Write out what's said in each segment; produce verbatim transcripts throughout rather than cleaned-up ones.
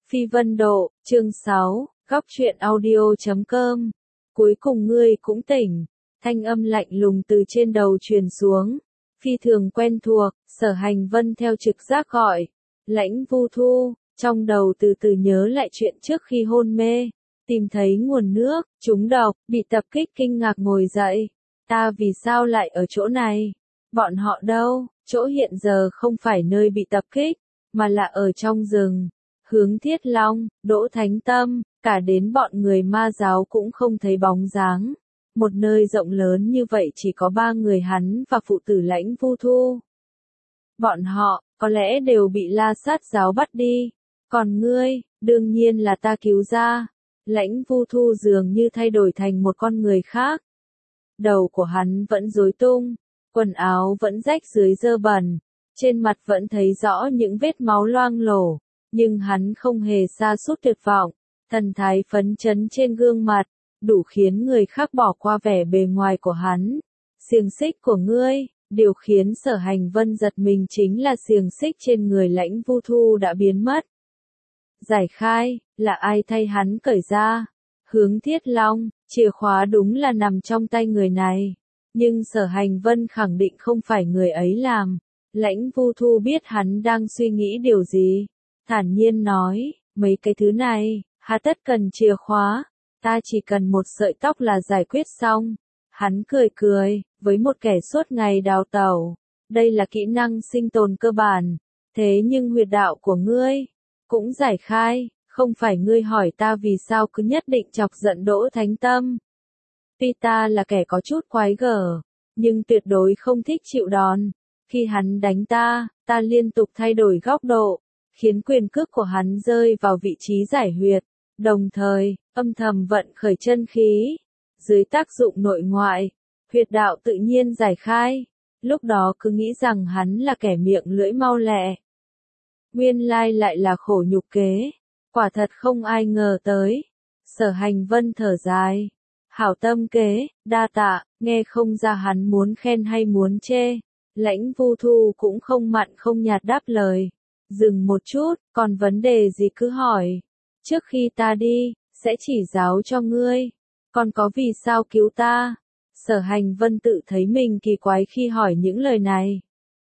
Phi Vân Độ, chương sáu, góc truyện audio chấm com. Cuối cùng ngươi cũng tỉnh. Thanh âm lạnh lùng từ trên đầu truyền xuống. Phi thường quen thuộc, Sở Hành Vân theo trực giác gọi. Lãnh Vu Thu, trong đầu từ từ nhớ lại chuyện trước khi hôn mê. Tìm thấy nguồn nước, trúng độc, bị tập kích kinh ngạc ngồi dậy. Ta vì sao lại ở chỗ này? Bọn họ đâu? Chỗ hiện giờ không phải nơi bị tập kích, mà là ở trong rừng. Hướng Thiết Long, Đỗ Thánh Tâm, cả đến bọn người ma giáo cũng không thấy bóng dáng. Một nơi rộng lớn như vậy chỉ có ba người hắn và phụ tử Lãnh Vu Thu. Bọn họ, có lẽ đều bị La Sát giáo bắt đi. Còn ngươi, đương nhiên là ta cứu ra. Lãnh Vu Thu dường như thay đổi thành một con người khác. Đầu của hắn vẫn rối tung, quần áo vẫn rách dưới dơ bẩn, trên mặt vẫn thấy rõ những vết máu loang lổ. Nhưng hắn không hề sa sút tuyệt vọng, thần thái phấn chấn trên gương mặt, đủ khiến người khác bỏ qua vẻ bề ngoài của hắn. Xiềng xích của ngươi, điều khiến Sở Hành Vân giật mình chính là xiềng xích trên người Lãnh Vu Thu đã biến mất. Giải khai, là ai thay hắn cởi ra? Hướng Thiết Long, chìa khóa đúng là nằm trong tay người này. Nhưng Sở Hành Vân khẳng định không phải người ấy làm. Lãnh Vu Thu biết hắn đang suy nghĩ điều gì. Thản nhiên nói, mấy cái thứ này, hà tất cần chìa khóa, ta chỉ cần một sợi tóc là giải quyết xong. Hắn cười cười, với một kẻ suốt ngày đào tẩu, đây là kỹ năng sinh tồn cơ bản, thế nhưng huyệt đạo của ngươi, cũng giải khai, không phải ngươi hỏi ta vì sao cứ nhất định chọc giận Đỗ Thánh Tâm. Tuy ta là kẻ có chút quái gở, nhưng tuyệt đối không thích chịu đòn, khi hắn đánh ta, ta liên tục thay đổi góc độ, khiến quyền cước của hắn rơi vào vị trí giải huyệt, đồng thời, âm thầm vận khởi chân khí. Dưới tác dụng nội ngoại, huyệt đạo tự nhiên giải khai, lúc đó cứ nghĩ rằng hắn là kẻ miệng lưỡi mau lẹ. Nguyên lai lại là khổ nhục kế, quả thật không ai ngờ tới. Sở Hành Vân thở dài, hảo tâm kế, đa tạ, nghe không ra hắn muốn khen hay muốn chê. Lãnh Vu Thu cũng không mặn không nhạt đáp lời. Dừng một chút, còn vấn đề gì cứ hỏi. Trước khi ta đi, sẽ chỉ giáo cho ngươi. Còn có vì sao cứu ta? Sở Hành Vân tự thấy mình kỳ quái khi hỏi những lời này.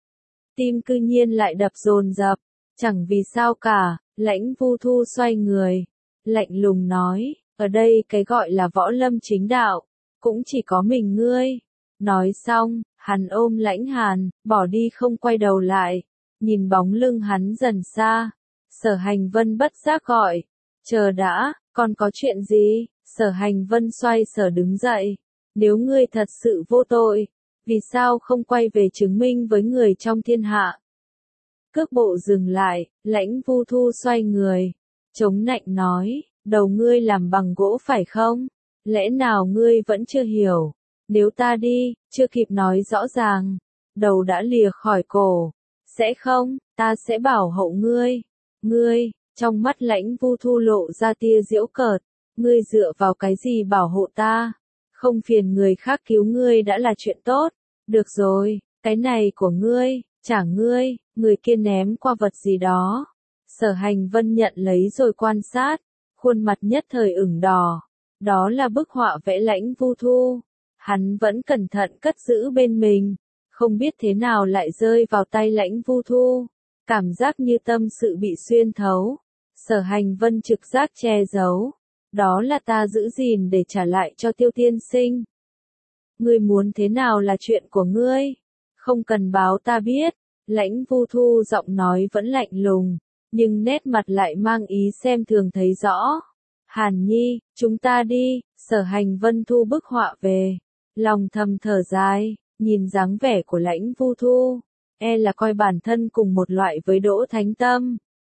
Tim cư nhiên lại đập dồn dập, chẳng vì sao cả. Lãnh Vu Thu xoay người, lạnh lùng nói, ở đây cái gọi là võ lâm chính đạo, cũng chỉ có mình ngươi. Nói xong, hắn ôm Lãnh Hàn, bỏ đi không quay đầu lại. Nhìn bóng lưng hắn dần xa, Sở Hành Vân bất giác gọi, chờ đã, còn có chuyện gì? Sở Hành Vân xoay sở đứng dậy, nếu ngươi thật sự vô tội, vì sao không quay về chứng minh với người trong thiên hạ? Cước bộ dừng lại, Lãnh Vu Thu xoay người, chống nạnh nói, đầu ngươi làm bằng gỗ phải không? Lẽ nào ngươi vẫn chưa hiểu? Nếu ta đi, chưa kịp nói rõ ràng, đầu đã lìa khỏi cổ. Sẽ không, ta sẽ bảo hộ ngươi. Ngươi, trong mắt Lãnh Vu Thu lộ ra tia giễu cợt, ngươi dựa vào cái gì bảo hộ ta? Không phiền người khác cứu ngươi đã là chuyện tốt. Được rồi, cái này của ngươi, trả ngươi, người kia ném qua vật gì đó. Sở Hành Vân nhận lấy rồi quan sát, khuôn mặt nhất thời ửng đỏ. Đó là bức họa vẽ Lãnh Vu Thu. Hắn vẫn cẩn thận cất giữ bên mình. Không biết thế nào lại rơi vào tay Lãnh Vu Thu, cảm giác như tâm sự bị xuyên thấu. Sở Hành Vân trực giác che giấu, đó là ta giữ gìn để trả lại cho Tiêu tiên sinh. Ngươi muốn thế nào là chuyện của ngươi, không cần báo ta biết. Lãnh Vu Thu giọng nói vẫn lạnh lùng, nhưng nét mặt lại mang ý xem thường thấy rõ. Hàn Nhi, chúng ta đi. Sở Hành Vân thu bức họa về, lòng thầm thở dài. Nhìn dáng vẻ của Lãnh Vu Thu, e là coi bản thân cùng một loại với Đỗ Thánh Tâm.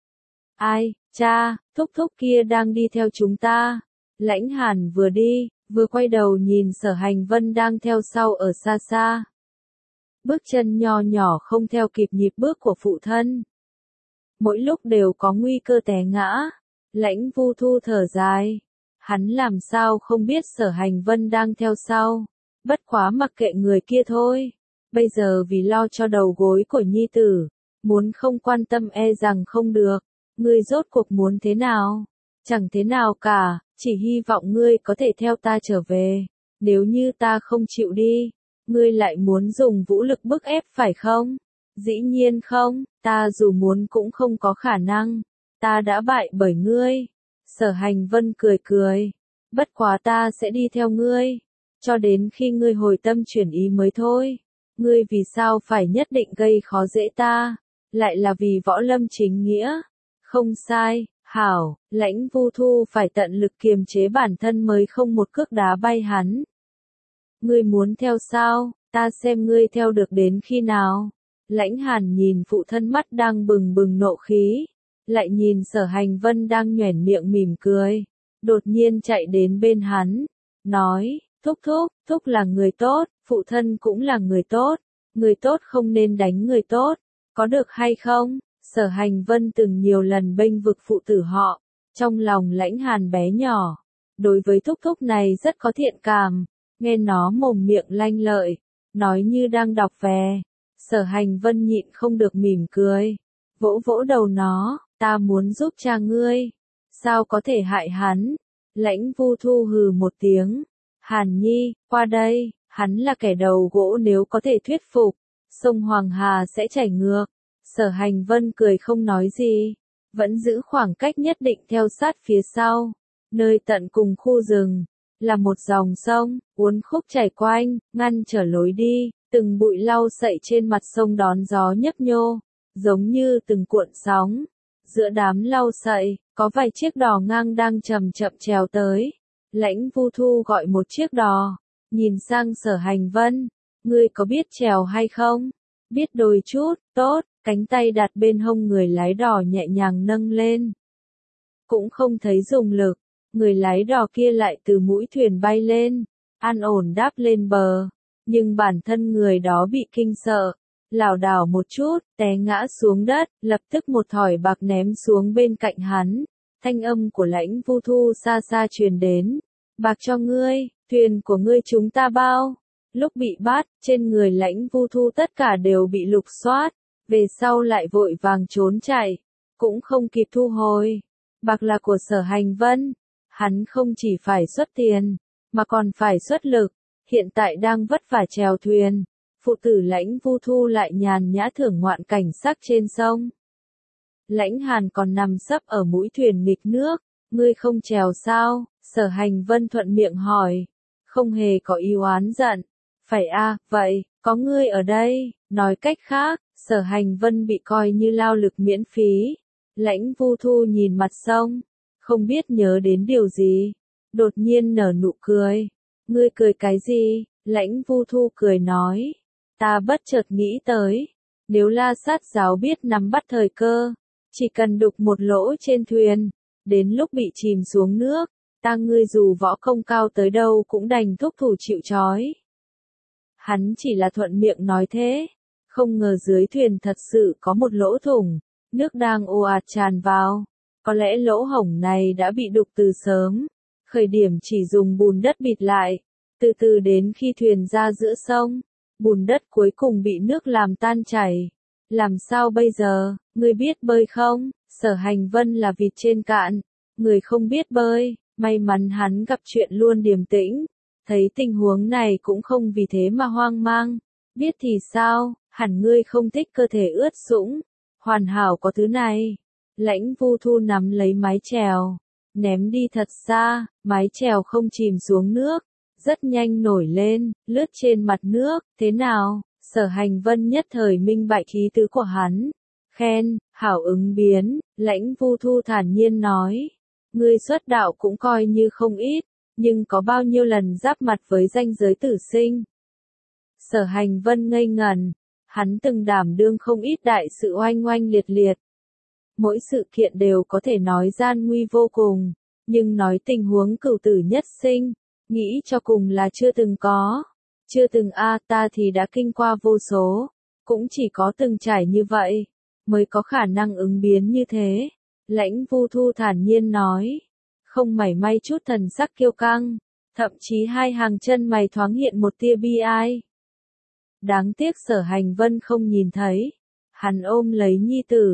Ai, cha, thúc thúc kia đang đi theo chúng ta. Lãnh Hàn vừa đi, vừa quay đầu nhìn Sở Hành Vân đang theo sau ở xa xa. Bước chân nho nhỏ không theo kịp nhịp bước của phụ thân. Mỗi lúc đều có nguy cơ té ngã. Lãnh Vu Thu thở dài. Hắn làm sao không biết Sở Hành Vân đang theo sau. Bất quá mặc kệ người kia thôi. Bây giờ vì lo cho đầu gối của nhi tử, muốn không quan tâm e rằng không được. Ngươi rốt cuộc muốn thế nào? Chẳng thế nào cả, chỉ hy vọng ngươi có thể theo ta trở về. Nếu như ta không chịu đi, ngươi lại muốn dùng vũ lực bức ép phải không? Dĩ nhiên không, ta dù muốn cũng không có khả năng. Ta đã bại bởi ngươi. Sở Hành Vân cười cười. Bất quá ta sẽ đi theo ngươi. Cho đến khi ngươi hồi tâm chuyển ý mới thôi. Ngươi vì sao phải nhất định gây khó dễ ta? Lại là vì võ lâm chính nghĩa. Không sai, hảo, Lãnh Vu Thu phải tận lực kiềm chế bản thân mới không một cước đá bay hắn. Ngươi muốn theo sao, ta xem ngươi theo được đến khi nào. Lãnh Hàn nhìn phụ thân mắt đang bừng bừng nộ khí, lại nhìn Sở Hành Vân đang nhoẻn miệng mỉm cười, đột nhiên chạy đến bên hắn, nói, thúc thúc, thúc là người tốt, phụ thân cũng là người tốt, người tốt không nên đánh người tốt, có được hay không? Sở Hành Vân từng nhiều lần bênh vực phụ tử họ, trong lòng Lãnh Hàn bé nhỏ, đối với thúc thúc này rất có thiện cảm, nghe nó mồm miệng lanh lợi, nói như đang đọc về. Sở Hành Vân nhịn không được mỉm cười, vỗ vỗ đầu nó, ta muốn giúp cha ngươi, sao có thể hại hắn? Lãnh Vu Thu hừ một tiếng, Hàn Nhi, qua đây, hắn là kẻ đầu gỗ, nếu có thể thuyết phục, sông Hoàng Hà sẽ chảy ngược. Sở Hành Vân cười không nói gì, vẫn giữ khoảng cách nhất định theo sát phía sau, nơi tận cùng khu rừng, là một dòng sông, uốn khúc chảy quanh, ngăn trở lối đi. Từng bụi lau sậy trên mặt sông đón gió nhấp nhô, giống như từng cuộn sóng. Giữa đám lau sậy, có vài chiếc đò ngang đang chậm chậm trèo tới. Lãnh Vu Thu gọi một chiếc đò, nhìn sang Sở Hành Vân, ngươi có biết trèo hay không? Biết đôi chút, tốt, cánh tay đặt bên hông người lái đò nhẹ nhàng nâng lên. Cũng không thấy dùng lực, người lái đò kia lại từ mũi thuyền bay lên, an ổn đáp lên bờ. Nhưng bản thân người đó bị kinh sợ, lảo đảo một chút, té ngã xuống đất, lập tức một thỏi bạc ném xuống bên cạnh hắn. Thanh âm của Lãnh Vu Thu xa xa truyền đến. Bạc cho ngươi, thuyền của ngươi chúng ta bao. Lúc bị bắt, trên người Lãnh Vu Thu tất cả đều bị lục soát, về sau lại vội vàng trốn chạy, cũng không kịp thu hồi. Bạc là của Sở Hành Vân, hắn không chỉ phải xuất tiền, mà còn phải xuất lực. Hiện tại đang vất vả chèo thuyền, phụ tử Lãnh Vu Thu lại nhàn nhã thưởng ngoạn cảnh sắc trên sông. Lãnh Hàn còn nằm sấp ở mũi thuyền nghịch nước, ngươi không chèo sao? Sở Hành Vân thuận miệng hỏi, không hề có ý oán giận. Phải a, vậy, có ngươi ở đây, nói cách khác, Sở Hành Vân bị coi như lao lực miễn phí. Lãnh Vu Thu nhìn mặt sông, không biết nhớ đến điều gì, đột nhiên nở nụ cười. Ngươi cười cái gì? Lãnh Vu Thu cười nói. Ta bất chợt nghĩ tới, nếu La Sát giáo biết nắm bắt thời cơ, chỉ cần đục một lỗ trên thuyền, đến lúc bị chìm xuống nước, ta ngươi dù võ công cao tới đâu cũng đành thúc thủ chịu trói. Hắn chỉ là thuận miệng nói thế, không ngờ dưới thuyền thật sự có một lỗ thủng, nước đang ồ ạt tràn vào, có lẽ lỗ hổng này đã bị đục từ sớm. Khởi điểm chỉ dùng bùn đất bịt lại, từ từ đến khi thuyền ra giữa sông, bùn đất cuối cùng bị nước làm tan chảy. Làm sao bây giờ, ngươi biết bơi không? Sở Hành Vân là vịt trên cạn, người không biết bơi, may mắn hắn gặp chuyện luôn điềm tĩnh, thấy tình huống này cũng không vì thế mà hoang mang. Biết thì sao, hẳn ngươi không thích cơ thể ướt sũng, hoàn hảo có thứ này. Lãnh Vu Thu nắm lấy mái chèo, ném đi thật xa, mái chèo không chìm xuống nước, rất nhanh nổi lên, lướt trên mặt nước. Thế nào? Sở Hành Vân nhất thời minh bạch ý tứ của hắn, khen, hảo ứng biến. Lãnh Vu Thu thản nhiên nói, ngươi xuất đạo cũng coi như không ít, nhưng có bao nhiêu lần giáp mặt với ranh giới tử sinh? Sở Hành Vân ngây ngẩn, hắn từng đảm đương không ít đại sự oanh oanh liệt liệt. Mỗi sự kiện đều có thể nói gian nguy vô cùng, nhưng nói tình huống cửu tử nhất sinh, nghĩ cho cùng là chưa từng có. Chưa từng a, ta thì đã kinh qua vô số, cũng chỉ có từng trải như vậy, mới có khả năng ứng biến như thế. Lãnh Vu Thu thản nhiên nói, không mảy may chút thần sắc kiêu căng, thậm chí hai hàng chân mày thoáng hiện một tia bi ai. Đáng tiếc Sở Hành Vân không nhìn thấy, hắn ôm lấy nhi tử,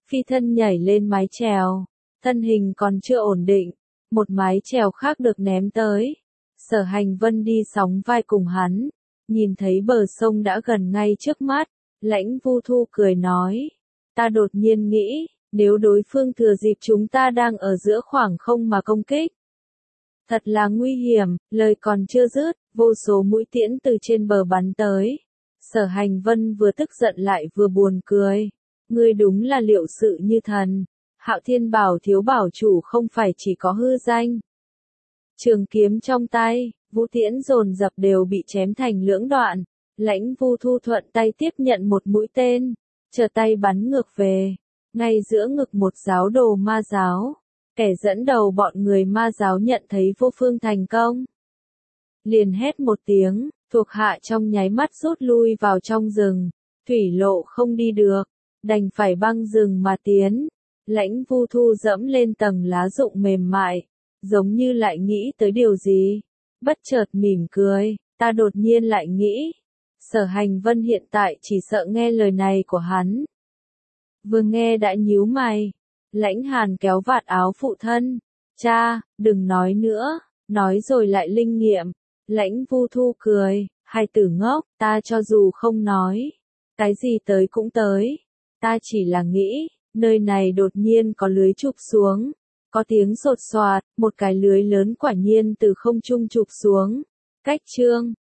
phi thân nhảy lên mái chèo, thân hình còn chưa ổn định, một mái chèo khác được ném tới. Sở Hành Vân đi sóng vai cùng hắn, nhìn thấy bờ sông đã gần ngay trước mắt, Lãnh Vu Thu cười nói, ta đột nhiên nghĩ, nếu đối phương thừa dịp chúng ta đang ở giữa khoảng không mà công kích, thật là nguy hiểm. Lời còn chưa dứt, vô số mũi tiễn từ trên bờ bắn tới. Sở Hành Vân vừa tức giận lại vừa buồn cười. Ngươi đúng là liệu sự như thần. Hạo Thiên bảo thiếu bảo chủ không phải chỉ có hư danh. Trường kiếm trong tay, vũ tiễn dồn dập đều bị chém thành lưỡng đoạn. Lãnh Vu Thu thuận tay tiếp nhận một mũi tên, trở tay bắn ngược về, ngay giữa ngực một giáo đồ ma giáo. Kẻ dẫn đầu bọn người ma giáo nhận thấy vô phương thành công, liền hét một tiếng, thuộc hạ trong nháy mắt rút lui vào trong rừng, thủy lộ không đi được, đành phải băng rừng mà tiến. Lãnh Vu Thu dẫm lên tầng lá rụng mềm mại, giống như lại nghĩ tới điều gì, bất chợt mỉm cười, ta đột nhiên lại nghĩ, Sở Hành Vân hiện tại chỉ sợ nghe lời này của hắn. Vừa nghe đã nhíu mày. Lãnh Hàn kéo vạt áo phụ thân, cha, đừng nói nữa, nói rồi lại linh nghiệm. Lãnh Vu Thu cười, hai tử ngốc, ta cho dù không nói, cái gì tới cũng tới, ta chỉ là nghĩ, nơi này đột nhiên có lưới chụp xuống, có tiếng sột soạt, một cái lưới lớn quả nhiên từ không trung chụp xuống, cách chương.